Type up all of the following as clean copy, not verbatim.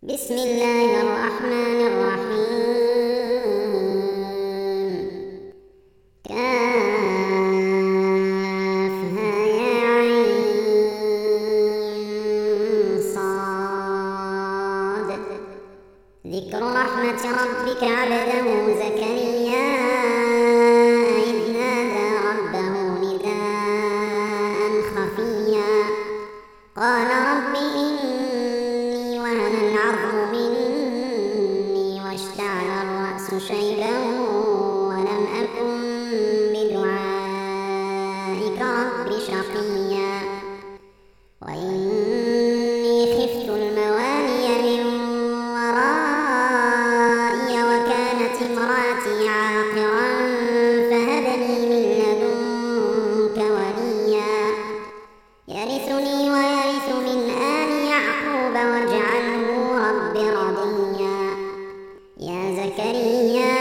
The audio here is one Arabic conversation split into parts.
بسم الله الرحمن الرحيم. كافها يا عين صاد. ذكر رحمة ربك عبده زكريا إذ نادى ربه نداء خفيا قال رب إني وهن العظم مني واشتعل الرأس شيبا ولم أكن بدعائك رب شقيا وإني خفت الموالي من ورائي وكانت امرأتي عاقرا فهب لي من لدنك وليا يرثني ويرث من آل يعقوب واجعله رب رضيا يا زكريا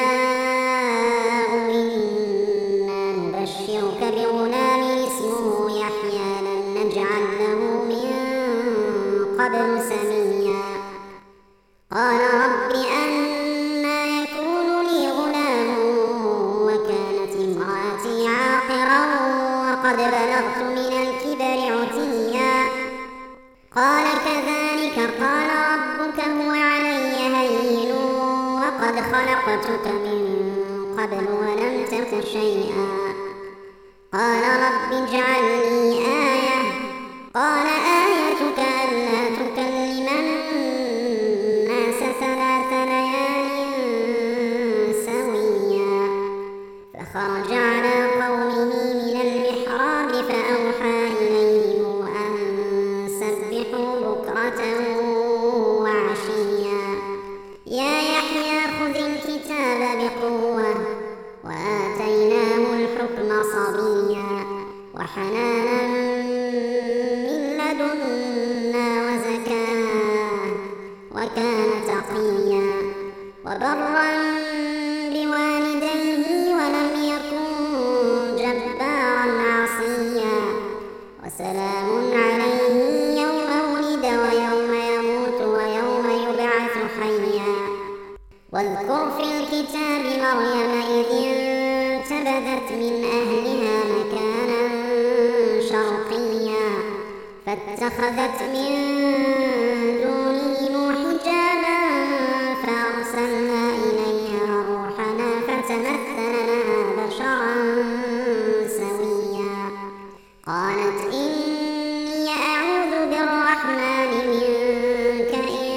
إنا نبشرك بغلام اسمه يحيى لم نجعل له من قبل سميا قال رب أنى يكون لي غلام وكانت امرأتي عاقرا وقد بلغت من الكبر عتيا قال كذلك قال ربك هو علي هين وقد خلقتك من قبل ولم تك شيئا قال رب اجعل لي آية قال آيتك ألا تكلم الناس 3 ليال سويا فخرج على قومه من المحراب فأوحى إليهم أن سبحوا بكرة وعشيا يا يحيى خذ الكتاب بقوة وآتيناه الحكم صبيا وحنانا من لدنا وزكاة وكان تقيا وبرا بوالديه ولم يكن جبارا عصيا وسلام عليه يوم ولد ويوم يموت ويوم يبعث حيا واذكر في الكتاب مريم إذ انتبذت من أهلها مكانا شرقيا فاتخذت من دونهم حجابا فأرسلنا إليها روحنا فتمثل لها بشرا سويا قالت إني أعوذ بالرحمن منك إن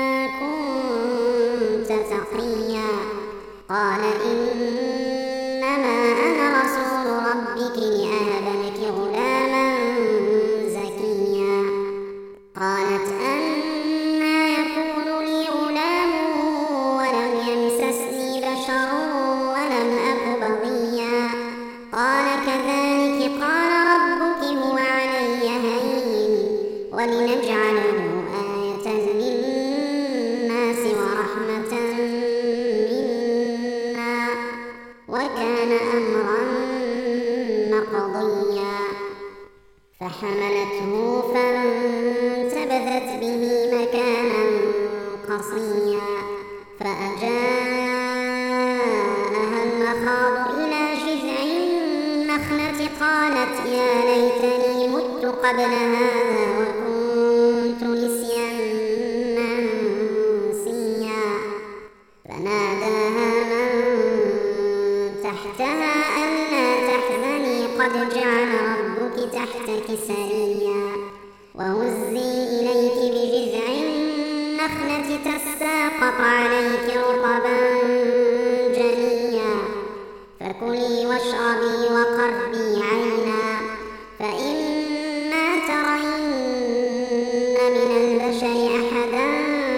كنت تقيا قال إنما أنا رسول ربك لأهب لك غلاما زكيا قالت أنى يكون لي غلام ولم يمسسني بشر ولم أك بغيا قال كذلك قال ربك هو علي هين ولنجعله آية للناس ورحمة منا وكان أمرا مقضيا فحملته فانتبذت به مكانا قصيا فأجاءها المخاض إلى جذع النخلة قالت يا ليتني مت قبل هذا وكنت نسيا منسيا فناداها من تحتها ألا تحزني قد جعل ربك تحتك سريا وهزي إليك بجذع النخلة تساقط عليك رطبا جنيا فكلي واشربي وقري عينا فإما ترين من البشر أحدا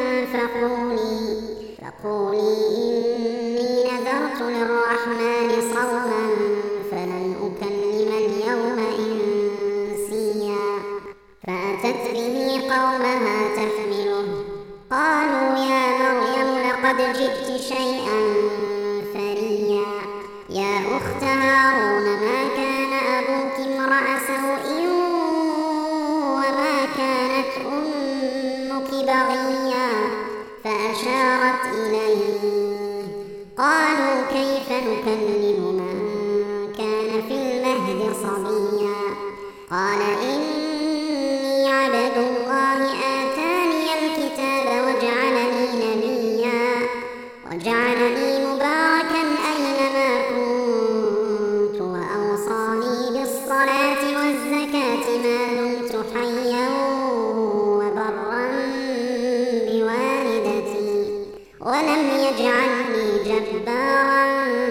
فقولي إني نذرت للرحمن صوما فلن أكلم اليوم إنسيا فأتت به قومها تحمله قالوا يا مريم لقد جئت شيئا فريا يا أخت هارون ما كان أبوك امرأ سوء وما كانت أمك بغيا أشارت إليه. قالوا كيف نكلم من كان في المهد صبيا قال إني عبد الله آتاني الكتاب وجعلني مباركا أينما كنت وأوصاني بالصلاة والزكاة ما دمت حيا وبرا بوالدتي ولم يجعلني جبارا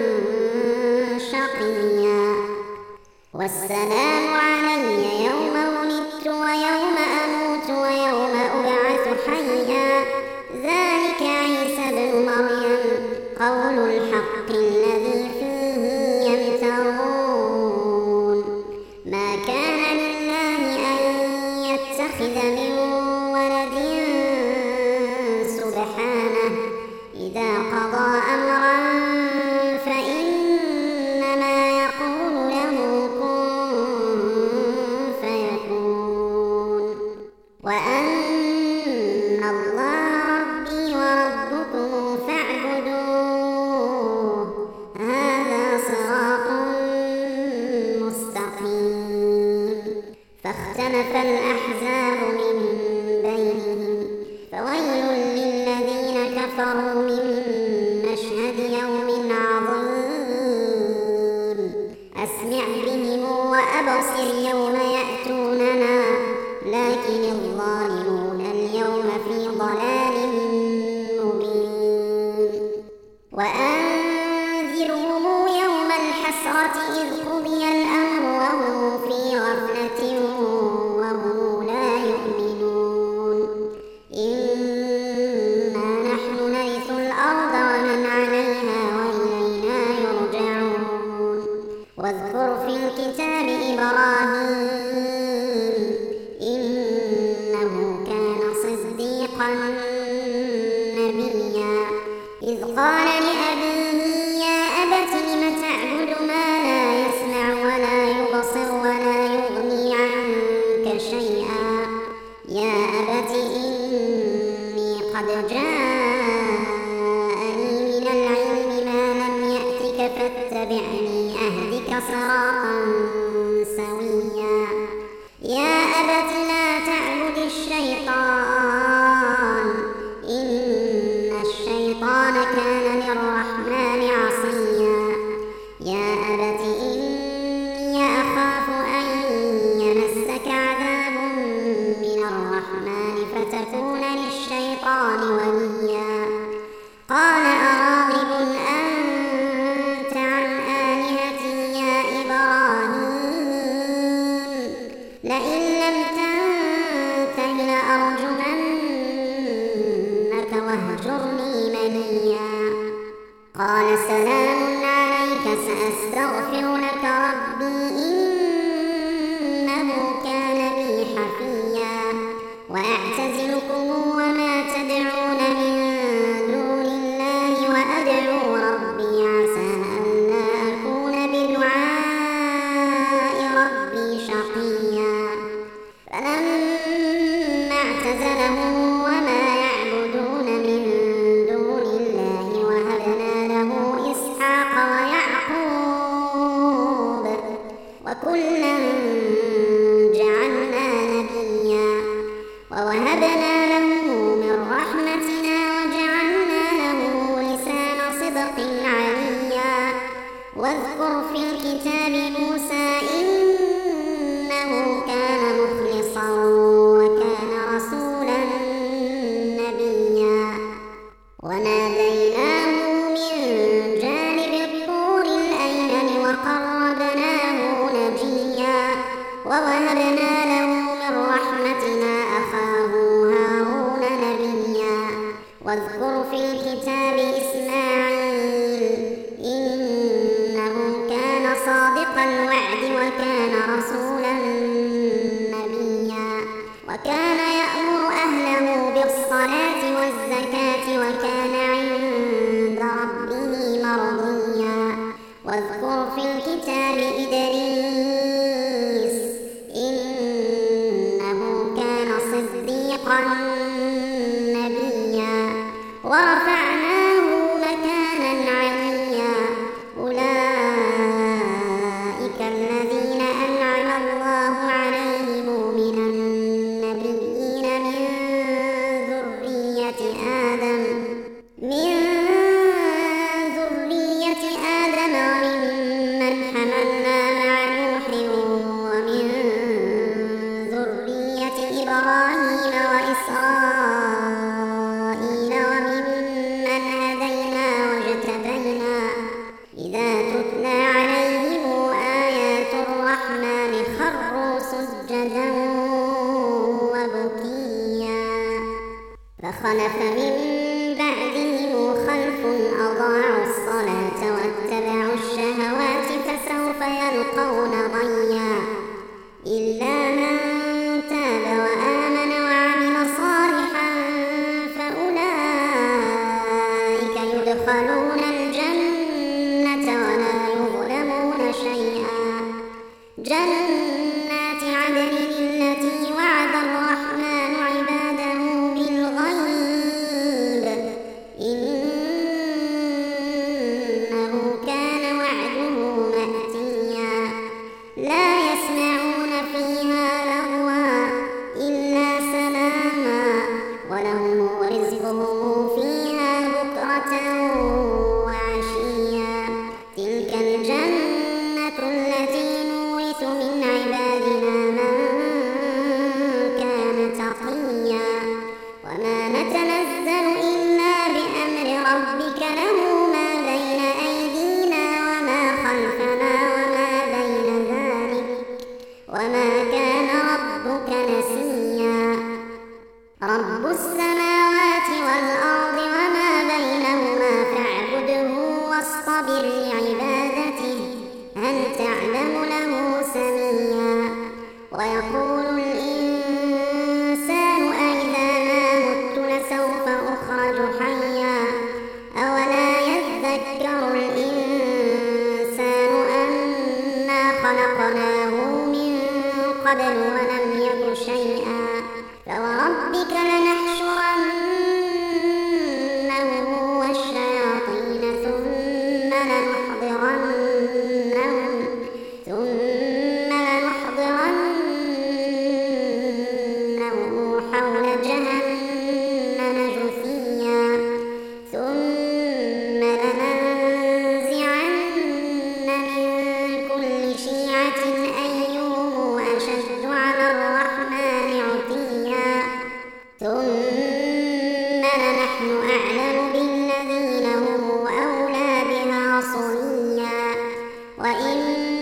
شقيا والسلام علي يوم ولدت ويوم أموت ويوم أبعث حيا ذلك عيسى ابن مريم قول الحق الذي فيه يمترون ما كان لله أن يتخذ من ولد سبحانه إذا قضى أمرا فإنما يقول له كن فيكون وأن الله ربي وربكم فاعبدوه هذا صراط مستقيم فاختلف الأحزاب من بينهم فويل للذين كفروا من مشهد يوم عظيم أسمع بهم وأبصر يوم يأتوننا لكن الظالمون اليوم في ضلال مبين وأنذرهم يوم الحسرة إذ قضي الأمر وهم في غفلة وهم لا يؤمنون إنا نحن نرث الأرض ومن عليها وإلينا يرجعون واذكر في الكتاب إبراهيم إنه كان صديقا نبيا إذ قال لأبيه يا أبت لم تعبد ما لا يسمع ولا يبصر ولا يغني عنك شيئا يا أبت إني قد جاءني من العلم ما لم يأتك فاتبعني أهدك صراطا سويا يا أبت لا تعبد الشيطان إن الشيطان كان للرحمن عصيا يا أبت إني أخاف أن يمسك عذاب من الرحمن فتكون للشيطان وليا قال أراغب أنت عن آلهتي يا إبراهيم لئن لم تنته لأرجمنك واهجرني مليا قال سلام عليك سأستغفر لك ربي إنه كان بي حفيا وأعتزلكم وما تدعون من دون الله وأدعو ربي عسى ألا أكون بدعاء ربي شقيا فلما اعتزلهم وما يعبدون من دون الله وهبنا له إسحاق ويعقوب وكلا جعلنا نبيا ووهبنا له من رحمتنا وجعلنا له لسان صدق عليا واذكر في الكتاب موسى إنه كان مخلصا وكان رسولا نبيا وناديناه من جانب الطور الأيمن وقربناه نجيا ووهبنا له من رحمتنا أخاه هارون نبيا واذكر في الكتاب إسماعيل إنه كان صادق الوعد وكان رسولا نبيا وكان يأمر أهله بالصلاة والزكاة وكان عند ربه مرضيا واذكر في الكتاب إدريس إنه خروا سجدا وبكيا فخلف من بعدهم خلف أضاعوا الصلاة واتبعوا الشهوات فسوف يلقون غيا إلا من تاب وآمن وعمل صالحا فأولئك يدخلون الجنة ولا يظلمون شيئا جنات عدن التي وعد الرحمن عباده بالغيب إنه كان وعده مأتيا لا يسمعون فيها لغوا إلا سلاما ولهم رزقهم فيها بكرة وعشيا تلك الجنة التي نورث من عبادنا من كان تقيا وما نتنزل إلا بأمر ربك له ما بين أيدينا وما خلفنا وما بين ذلك وما كان ربك نسيا رب السماوات والأرض وما بينهما فاعبده واصطبر لعبادته هل تعلم له سميا ويقول الإنسان أئذا ما مت لسوف أخرج حيا أولا يذكر الإنسان أنا خلقناه من قبل ولم يك شيئا فوربك لنحشرنهم والشياطين ثم لنحضرنهم حول جهنم جثيا ثم لننزعن من كل شيعة أيهم أشد على الرحمن عتيا ثم لنحن أعلم بالذين هم أولى بها صليا وإن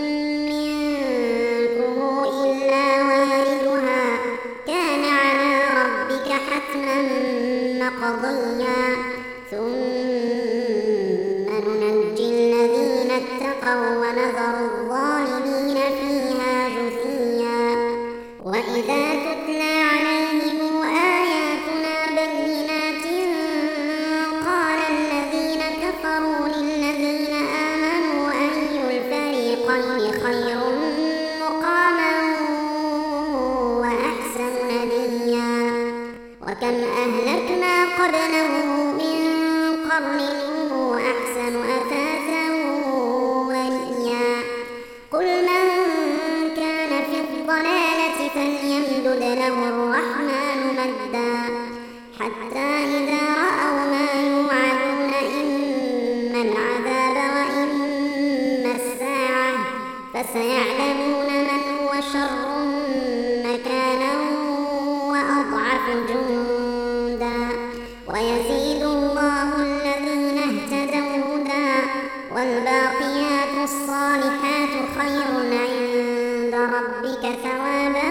منكم إلا واردها كان على ربك حتما مقضيا ثم ننجي الذين اتقوا ونذر الظالمين فيها جثيا وإذا تتلى عليهم آياتنا بينات قال الذين كفروا للذين آمنوا أي الفريقين خير مقاما وأحسن نديا وكم أهلكنا قبلهم من قرن هم أحسن أثاثا ورئيا قل من كان في الضلالة فليمدد له الرحمن مدا حتى إذا رأوا ما يوعدون إما العذاب وإما الساعة فسيعلمون من هو شر مكانا وأضعف جندا ويزيد الله الذين اهتدوا هدى والباقيات الصالحات خير عند ربك ثوابا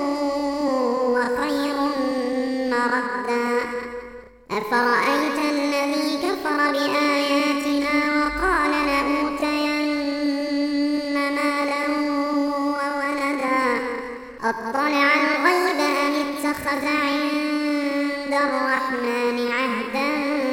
وخير مردا أفرأيت الذي كفر بآياتنا وقال لأوتين مالا وولدا أطلع الغيب أم اتخذ عند الرحمن عهدا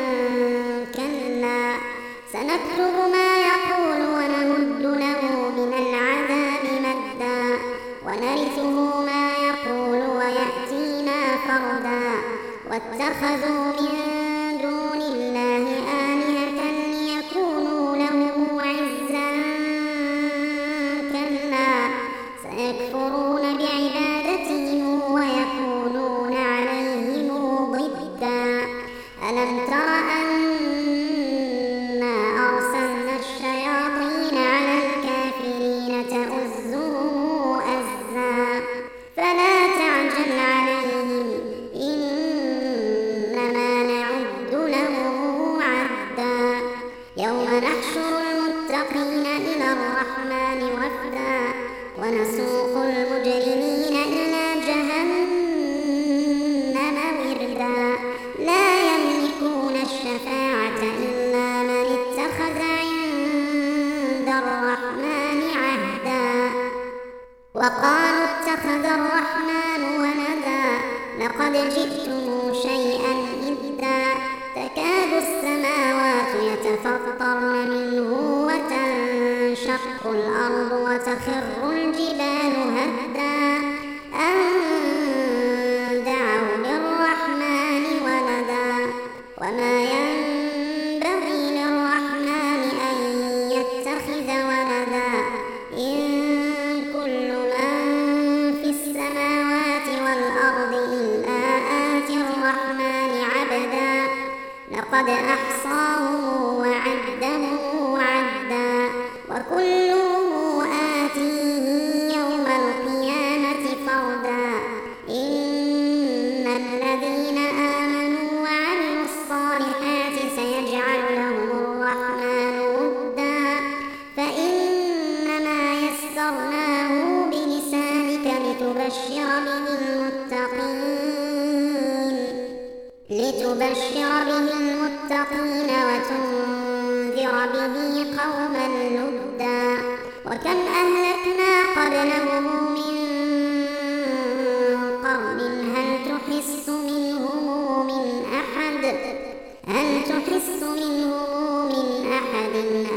كلا سنكتب ما يقول ونمد له من العذاب مدا ونرثه ما يقول ويأتينا فردا واتخذوا من دون الله آلهة ليكونوا لهم عزا كلا سيكفرون بعبادتهم ويكونون عليهم ضدا ألم تر أنا أرسلنا الشياطين على الكافرين تؤزهم أزا فلا تعجل عليهم إنما نعد لهم عدا يوم نحشر المتقين إلى الرحمن وفدا ونسوق اتخذ الرحمن ولدا لقد جئتم شيئا إدا تكاد السماوات يتفطرن منه وتنشق الأرض وتخر الجبال هدا أن دعوا للرحمن ولدا وما ينبغي للرحمن أن يتخذ ولدا إن كل من في السماوات والأرض إلا آتي الرحمن عبدا لقد أحصاهم وعدهم عدا وكلهم آتيه يوم القيامة فردا إن الذين آمنوا وعملوا الصالحات سيجعل لهم الرحمن ودا فإنما يسرناه بلسانك لتبشر به المتقين وتنذر به قوما لدا وكم أهلكنا قبلهم من قرن هل تحس منهم من أحد